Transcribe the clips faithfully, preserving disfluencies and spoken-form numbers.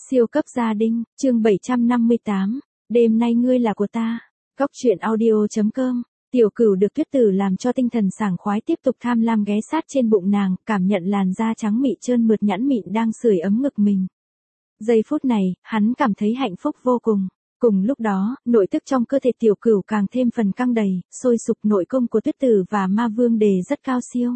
Siêu cấp gia đình, chương bảy trăm năm mươi tám, đêm nay ngươi là của ta. Cóc truyện audio chấm com. Tiểu Cửu được Tuyết Tử làm cho tinh thần sảng khoái tiếp tục tham lam ghé sát trên bụng nàng, cảm nhận làn da trắng mịn trơn mượt nhẵn mịn đang sưởi ấm ngực mình. Giây phút này, hắn cảm thấy hạnh phúc vô cùng. Cùng lúc đó, nội tức trong cơ thể Tiểu Cửu càng thêm phần căng đầy, sôi sục nội công của Tuyết Tử và Ma Vương đề rất cao siêu.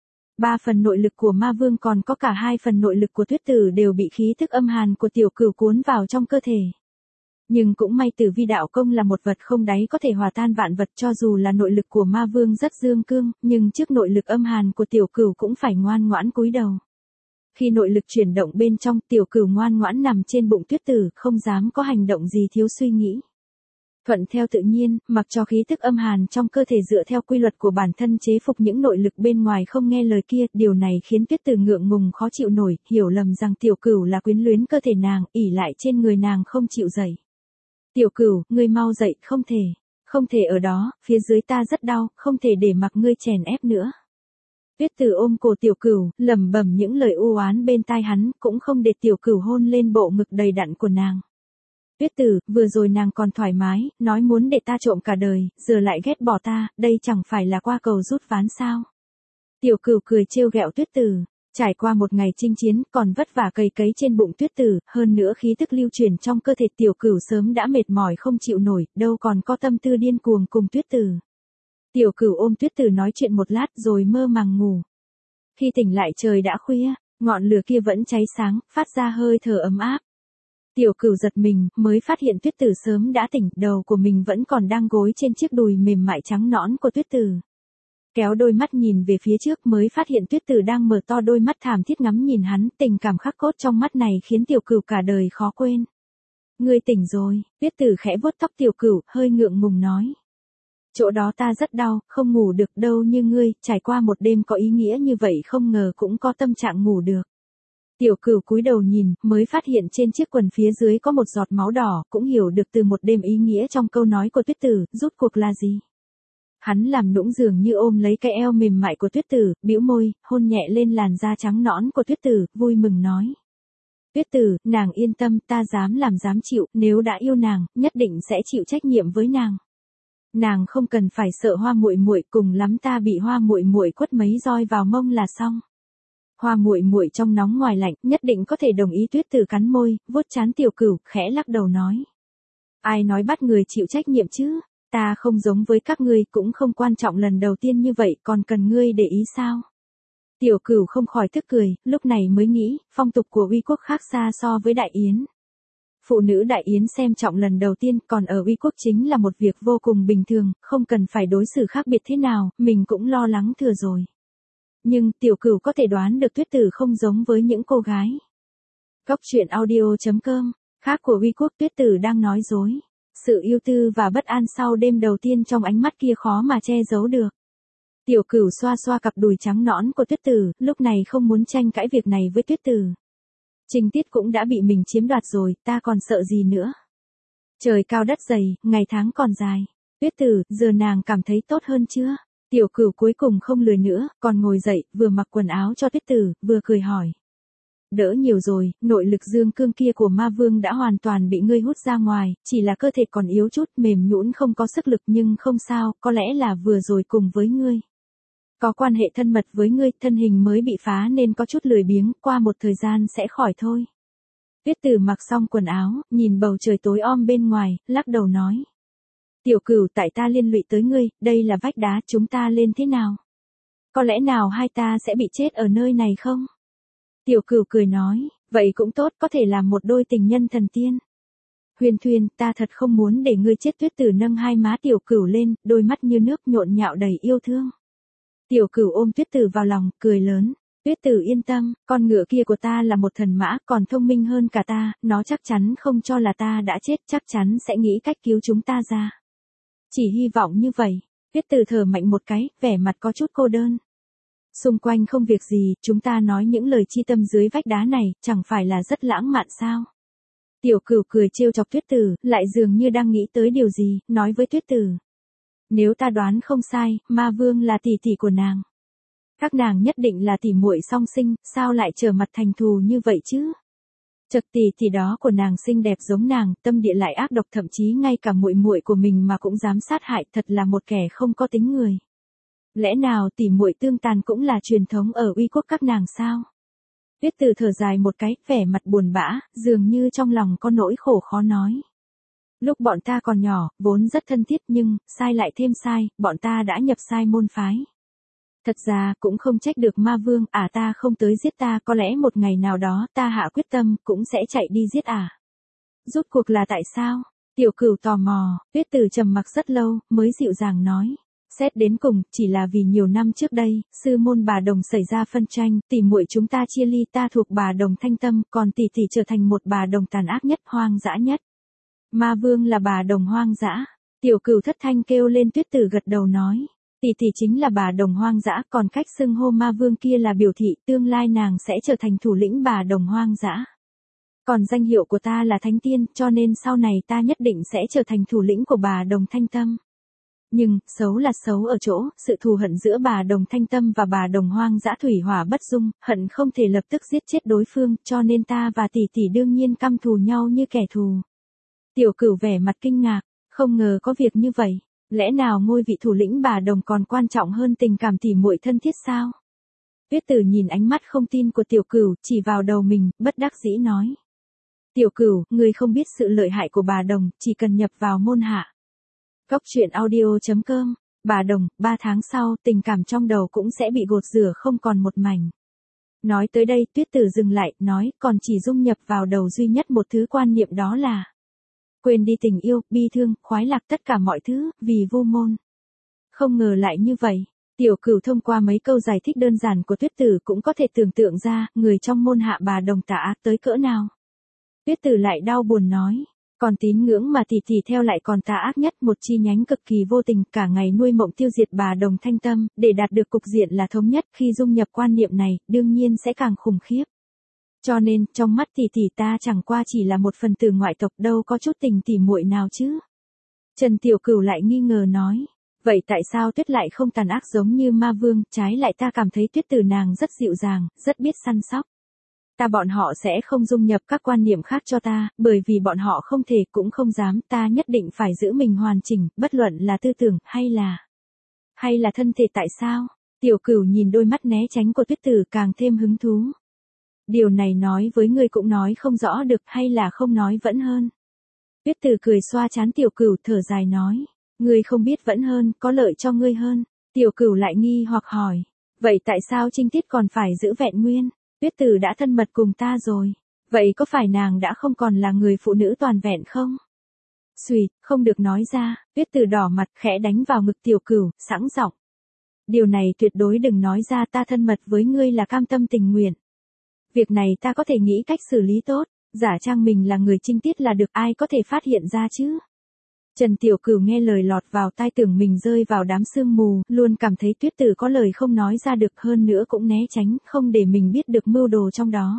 Ba phần nội lực của Ma Vương còn có cả hai phần nội lực của Tuyết Tử đều bị khí thức âm hàn của Tiểu Cửu cuốn vào trong cơ thể. Nhưng cũng may Tử Vi đạo công là một vật không đáy có thể hòa tan vạn vật, cho dù là nội lực của Ma Vương rất dương cương, nhưng trước nội lực âm hàn của Tiểu Cửu cũng phải ngoan ngoãn cúi đầu. Khi nội lực chuyển động bên trong, Tiểu Cửu ngoan ngoãn nằm trên bụng Tuyết Tử, không dám có hành động gì thiếu suy nghĩ. Thuận theo tự nhiên, mặc cho khí tức âm hàn trong cơ thể dựa theo quy luật của bản thân chế phục những nội lực bên ngoài không nghe lời kia, điều này khiến Tuyết Tử ngượng ngùng khó chịu nổi, hiểu lầm rằng Tiểu Cửu là quyến luyến cơ thể nàng, ỷ lại trên người nàng không chịu dậy. Tiểu Cửu, ngươi mau dậy, không thể, không thể ở đó, phía dưới ta rất đau, không thể để mặc ngươi chèn ép nữa. Tuyết Tử ôm cổ Tiểu Cửu, lẩm bẩm những lời u oán bên tai hắn, cũng không để Tiểu Cửu hôn lên bộ ngực đầy đặn của nàng. Tuyết Tử, vừa rồi nàng còn thoải mái, nói muốn để ta trộm cả đời, giờ lại ghét bỏ ta, đây chẳng phải là qua cầu rút ván sao? Tiểu Cửu cười trêu ghẹo Tuyết Tử, trải qua một ngày chinh chiến, còn vất vả cày cấy trên bụng Tuyết Tử, hơn nữa khí tức lưu truyền trong cơ thể Tiểu Cửu sớm đã mệt mỏi không chịu nổi, đâu còn có tâm tư điên cuồng cùng Tuyết Tử. Tiểu Cửu ôm Tuyết Tử nói chuyện một lát rồi mơ màng ngủ. Khi tỉnh lại trời đã khuya, ngọn lửa kia vẫn cháy sáng, phát ra hơi thở ấm áp. Tiểu Cửu giật mình, mới phát hiện Tuyết Tử sớm đã tỉnh, đầu của mình vẫn còn đang gối trên chiếc đùi mềm mại trắng nõn của Tuyết Tử. Kéo đôi mắt nhìn về phía trước mới phát hiện Tuyết Tử đang mở to đôi mắt thảm thiết ngắm nhìn hắn, tình cảm khắc cốt trong mắt này khiến Tiểu Cửu cả đời khó quên. Ngươi tỉnh rồi, Tuyết Tử khẽ vuốt tóc Tiểu Cửu, hơi ngượng ngùng nói. Chỗ đó ta rất đau, không ngủ được đâu như ngươi, trải qua một đêm có ý nghĩa như vậy không ngờ cũng có tâm trạng ngủ được. Tiểu Cửu cúi đầu nhìn, mới phát hiện trên chiếc quần phía dưới có một giọt máu đỏ, cũng hiểu được từ một đêm ý nghĩa trong câu nói của Tuyết Tử, rút cuộc là gì. Hắn làm nũng dường như ôm lấy cái eo mềm mại của Tuyết Tử, bĩu môi, hôn nhẹ lên làn da trắng nõn của Tuyết Tử, vui mừng nói. Tuyết Tử, nàng yên tâm, ta dám làm dám chịu, nếu đã yêu nàng, nhất định sẽ chịu trách nhiệm với nàng. Nàng không cần phải sợ Hoa muội muội, cùng lắm ta bị Hoa muội muội quất mấy roi vào mông là xong. Hoa muội muội trong nóng ngoài lạnh, nhất định có thể đồng ý. Tuyết Tử cắn môi, vuốt trán Tiểu Cửu, khẽ lắc đầu nói. Ai nói bắt người chịu trách nhiệm chứ, ta không giống với các ngươi, cũng không quan trọng lần đầu tiên như vậy, còn cần ngươi để ý sao? Tiểu Cửu không khỏi tức cười, lúc này mới nghĩ, phong tục của Uy quốc khác xa so với Đại Yến. Phụ nữ Đại Yến xem trọng lần đầu tiên, còn ở Uy quốc chính là một việc vô cùng bình thường, không cần phải đối xử khác biệt thế nào, mình cũng lo lắng thừa rồi. Nhưng Tiểu Cửu có thể đoán được Tuyết Tử không giống với những cô gái. Cóc truyện audio chấm com, khác của Uy quốc, Tuyết Tử đang nói dối. Sự yêu tư và bất an sau đêm đầu tiên trong ánh mắt kia khó mà che giấu được. Tiểu Cửu xoa xoa cặp đùi trắng nõn của Tuyết Tử, lúc này không muốn tranh cãi việc này với Tuyết Tử. Trình tiết cũng đã bị mình chiếm đoạt rồi, ta còn sợ gì nữa. Trời cao đất dày, ngày tháng còn dài. Tuyết Tử, giờ nàng cảm thấy tốt hơn chưa? Tiểu Cửu cuối cùng không lười nữa, còn ngồi dậy, vừa mặc quần áo cho Tuyết Tử, vừa cười hỏi. Đỡ nhiều rồi, nội lực dương cương kia của Ma Vương đã hoàn toàn bị ngươi hút ra ngoài, chỉ là cơ thể còn yếu chút, mềm nhũn không có sức lực, nhưng không sao, có lẽ là vừa rồi cùng với ngươi. Có quan hệ thân mật với ngươi, thân hình mới bị phá nên có chút lười biếng, qua một thời gian sẽ khỏi thôi. Tuyết Tử mặc xong quần áo, nhìn bầu trời tối om bên ngoài, lắc đầu nói. Tiểu Cửu, tại ta liên lụy tới ngươi, đây là vách đá, chúng ta lên thế nào? Có lẽ nào hai ta sẽ bị chết ở nơi này không? Tiểu Cửu cười nói, vậy cũng tốt, có thể làm một đôi tình nhân thần tiên. Huyền Thuyền, ta thật không muốn để ngươi chết. Tuyết Tử nâng hai má Tiểu Cửu lên, đôi mắt như nước nhộn nhạo đầy yêu thương. Tiểu Cửu ôm Tuyết Tử vào lòng, cười lớn. Tuyết Tử yên tâm, con ngựa kia của ta là một thần mã, còn thông minh hơn cả ta, nó chắc chắn không cho là ta đã chết, chắc chắn sẽ nghĩ cách cứu chúng ta ra. Chỉ hy vọng như vậy. Tuyết Tử thở mạnh một cái, vẻ mặt có chút cô đơn. Xung quanh không việc gì, chúng ta nói những lời chi tâm dưới vách đá này, chẳng phải là rất lãng mạn sao? Tiểu Cửu cười trêu chọc Tuyết Tử, lại dường như đang nghĩ tới điều gì, nói với Tuyết Tử. Nếu ta đoán không sai, Ma Vương là tỷ tỷ của nàng. Các nàng nhất định là tỷ muội song sinh, sao lại trở mặt thành thù như vậy chứ? Chật tỷ tỷ đó của nàng xinh đẹp giống nàng, tâm địa lại ác độc, thậm chí ngay cả muội muội của mình mà cũng dám sát hại, thật là một kẻ không có tính người. Lẽ nào tỷ muội tương tàn cũng là truyền thống ở Uy quốc các nàng sao? Tuyết Từ thở dài một cái, vẻ mặt buồn bã, dường như trong lòng có nỗi khổ khó nói. Lúc bọn ta còn nhỏ, vốn rất thân thiết nhưng, sai lại thêm sai, bọn ta đã nhập sai môn phái. Thật ra, cũng không trách được ma vương, à ta không tới giết ta, có lẽ một ngày nào đó, ta hạ quyết tâm, cũng sẽ chạy đi giết à. Rốt cuộc là tại sao? Tiểu Cửu tò mò, Tuyết Từ trầm mặc rất lâu, mới dịu dàng nói. Xét đến cùng, chỉ là vì nhiều năm trước đây, sư môn bà đồng xảy ra phân tranh, tỷ muội chúng ta chia ly, ta thuộc bà đồng thanh tâm, còn tỷ tỷ trở thành một bà đồng tàn ác nhất, hoang dã nhất. Ma vương là bà đồng hoang dã. Tiểu Cửu thất thanh kêu lên. Tuyết Từ gật đầu nói. Tỷ tỷ chính là bà đồng hoang dã, còn cách xưng hô ma vương kia là biểu thị tương lai nàng sẽ trở thành thủ lĩnh bà đồng hoang dã. Còn danh hiệu của ta là Thánh Tiên, cho nên sau này ta nhất định sẽ trở thành thủ lĩnh của bà đồng thanh tâm. Nhưng, xấu là xấu ở chỗ, sự thù hận giữa bà đồng thanh tâm và bà đồng hoang dã thủy hỏa bất dung, hận không thể lập tức giết chết đối phương, cho nên ta và tỷ tỷ đương nhiên căm thù nhau như kẻ thù. Tiểu Cửu vẻ mặt kinh ngạc, không ngờ có việc như vậy, lẽ nào ngôi vị thủ lĩnh bà đồng còn quan trọng hơn tình cảm tỷ muội thân thiết sao? Tuyết Từ nhìn ánh mắt không tin của Tiểu Cửu, chỉ vào đầu mình, bất đắc dĩ nói. Tiểu Cửu, ngươi không biết sự lợi hại của bà đồng, chỉ cần nhập vào môn hạ. Cốc truyện audio chấm com, bà đồng, ba tháng sau, tình cảm trong đầu cũng sẽ bị gột rửa không còn một mảnh. Nói tới đây, Tuyết Từ dừng lại, nói, còn chỉ dung nhập vào đầu duy nhất một thứ quan niệm, đó là quên đi tình yêu, bi thương, khoái lạc, tất cả mọi thứ, vì vô môn. Không ngờ lại như vậy. Tiểu Cửu thông qua mấy câu giải thích đơn giản của Tuyết Từ cũng có thể tưởng tượng ra, người trong môn hạ bà đồng tà ác tới cỡ nào. Tuyết Từ lại đau buồn nói. Còn tín ngưỡng mà tỷ tỷ theo lại còn tà ác nhất, một chi nhánh cực kỳ vô tình, cả ngày nuôi mộng tiêu diệt bà đồng thanh tâm, để đạt được cục diện là thống nhất, khi dung nhập quan niệm này, đương nhiên sẽ càng khủng khiếp. Cho nên, trong mắt tỷ tỷ ta chẳng qua chỉ là một phần tử ngoại tộc, đâu có chút tình tỉ muội nào chứ. Trần Tiểu Cửu lại nghi ngờ nói. Vậy tại sao Tuyết lại không tàn ác giống như ma vương, trái lại ta cảm thấy Tuyết Từ nàng rất dịu dàng, rất biết săn sóc. Ta bọn họ sẽ không dung nhập các quan niệm khác cho ta, bởi vì bọn họ không thể cũng không dám, ta nhất định phải giữ mình hoàn chỉnh, bất luận là tư tưởng, hay là, hay là thân thể. Tại sao? Tiểu Cửu nhìn đôi mắt né tránh của Tuyết Từ càng thêm hứng thú. Điều này nói với ngươi cũng nói không rõ được, hay là không nói vẫn hơn. Tuyết Từ cười xoa trán Tiểu Cửu, thở dài nói, ngươi không biết vẫn hơn, có lợi cho ngươi hơn. Tiểu Cửu lại nghi hoặc hỏi, vậy tại sao Trinh Tiết còn phải giữ vẹn nguyên? Tuyết Từ đã thân mật cùng ta rồi, vậy có phải nàng đã không còn là người phụ nữ toàn vẹn không? Xùi, không được nói ra. Tuyết Từ đỏ mặt, khẽ đánh vào ngực Tiểu Cửu, sẵn giọng. Điều này tuyệt đối đừng nói ra, ta thân mật với ngươi là cam tâm tình nguyện. Việc này ta có thể nghĩ cách xử lý tốt, giả trang mình là người Trinh Tiết là được, ai có thể phát hiện ra chứ? Trần Tiểu Cửu nghe lời lọt vào tai, tưởng mình rơi vào đám sương mù, luôn cảm thấy Tuyết Từ có lời không nói ra được, hơn nữa cũng né tránh, không để mình biết được mưu đồ trong đó.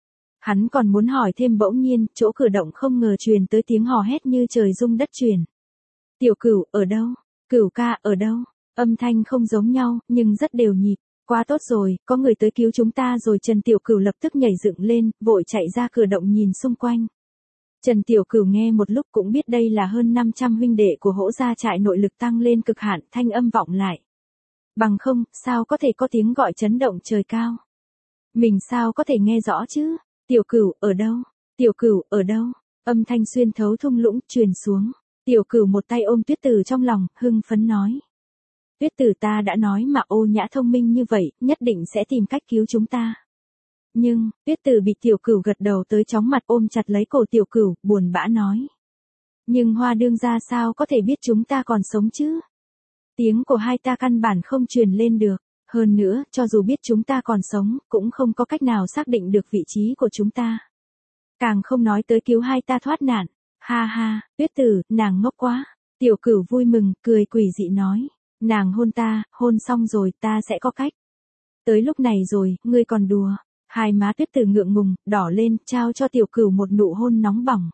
Hắn còn muốn hỏi thêm, bỗng nhiên, chỗ cửa động không ngờ truyền tới tiếng hò hét như trời rung đất chuyển. Tiểu Cửu, ở đâu? Cửu ca, ở đâu? Âm thanh không giống nhau, nhưng rất đều nhịp. Quá tốt rồi, có người tới cứu chúng ta rồi. Trần Tiểu Cửu lập tức nhảy dựng lên, vội chạy ra cửa động nhìn xung quanh. Trần Tiểu Cửu nghe một lúc cũng biết đây là hơn năm trăm huynh đệ của Hỗ gia trại, nội lực tăng lên cực hạn, thanh âm vọng lại. Bằng không, sao có thể có tiếng gọi chấn động trời cao? Mình sao có thể nghe rõ chứ? Tiểu Cửu, ở đâu? Tiểu Cửu, ở đâu? Âm thanh xuyên thấu thung lũng, truyền xuống. Tiểu Cửu một tay ôm Tuyết Từ trong lòng, hưng phấn nói. Tuyết Từ, ta đã nói mà, Ô Nhã thông minh như vậy, nhất định sẽ tìm cách cứu chúng ta. Nhưng, Tuyết Từ bị Tiểu Cửu gật đầu tới chóng mặt, ôm chặt lấy cổ Tiểu Cửu, buồn bã nói. Nhưng Hoa đương gia sao có thể biết chúng ta còn sống chứ? Tiếng của hai ta căn bản không truyền lên được. Hơn nữa, cho dù biết chúng ta còn sống, cũng không có cách nào xác định được vị trí của chúng ta. Càng không nói tới cứu hai ta thoát nạn. Ha ha, Tuyết Từ, nàng ngốc quá. Tiểu Cửu vui mừng, cười quỷ dị nói. Nàng hôn ta, hôn xong rồi, ta sẽ có cách. Tới lúc này rồi, ngươi còn đùa. Hai má Tuyết Từ ngượng ngùng, đỏ lên, trao cho Tiểu Cửu một nụ hôn nóng bỏng.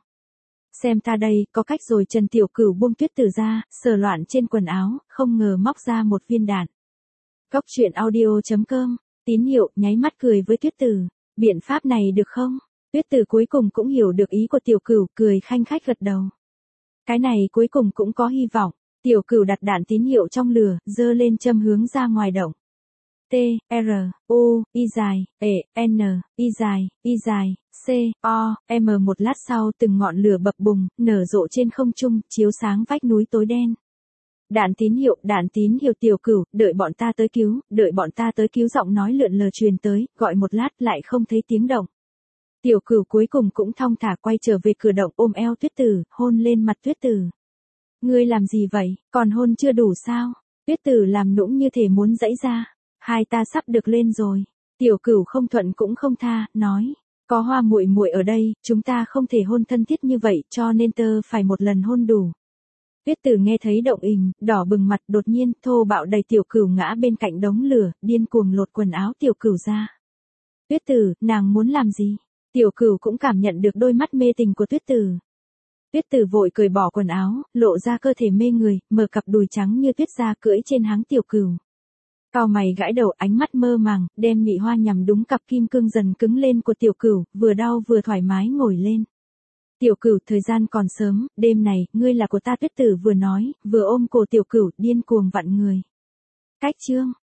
Xem ta đây, có cách rồi. Trần Tiểu Cửu buông Tuyết Từ ra, sờ loạn trên quần áo, không ngờ móc ra một viên đạn. Cốc truyện audio chấm com, tín hiệu, nháy mắt cười với Tuyết Từ. Biện pháp này được không? Tuyết Tử cuối cùng cũng hiểu được ý của Tiểu Cửu, cười khanh khách gật đầu. Cái này cuối cùng cũng có hy vọng. Tiểu Cửu đặt đạn tín hiệu trong lửa, giơ lên châm hướng ra ngoài động. T, R, U, Y dài, E, N, Y dài, Y dài, C, O, M. Một lát sau từng ngọn lửa bập bùng, nở rộ trên không trung, chiếu sáng vách núi tối đen. Đạn tín hiệu, đạn tín hiệu. Tiểu Cửu, đợi bọn ta tới cứu, đợi bọn ta tới cứu. Giọng nói lượn lờ truyền tới, gọi một lát lại không thấy tiếng động. Tiểu Cửu cuối cùng cũng thong thả quay trở về cửa động, ôm eo Tuyết Tử, hôn lên mặt Tuyết Tử. Ngươi làm gì vậy, còn hôn chưa đủ sao? Tuyết Tử làm nũng như thể muốn giãy ra. Hai ta sắp được lên rồi. Tiểu Cửu không thuận cũng không tha, nói, có Hoa muội muội ở đây, chúng ta không thể hôn thân thiết như vậy, cho nên tơ phải một lần hôn đủ. Tuyết Tử nghe thấy động ình, đỏ bừng mặt, đột nhiên thô bạo đẩy Tiểu Cửu ngã bên cạnh đống lửa, điên cuồng lột quần áo Tiểu Cửu ra. Tuyết Tử, nàng muốn làm gì? Tiểu Cửu cũng cảm nhận được đôi mắt mê tình của Tuyết Tử. Tuyết Tử vội cởi bỏ quần áo, lộ ra cơ thể mê người, mở cặp đùi trắng như tuyết ra cưỡi trên háng Tiểu Cửu. Cau mày gãi đầu, ánh mắt mơ màng, đem nhị hoa nhằm đúng cặp kim cương dần cứng lên của Tiểu Cửu, vừa đau vừa thoải mái ngồi lên. Tiểu Cửu, thời gian còn sớm, đêm này, ngươi là của ta. Tuyết Tử vừa nói, vừa ôm cổ Tiểu Cửu, điên cuồng vặn người. Cách chương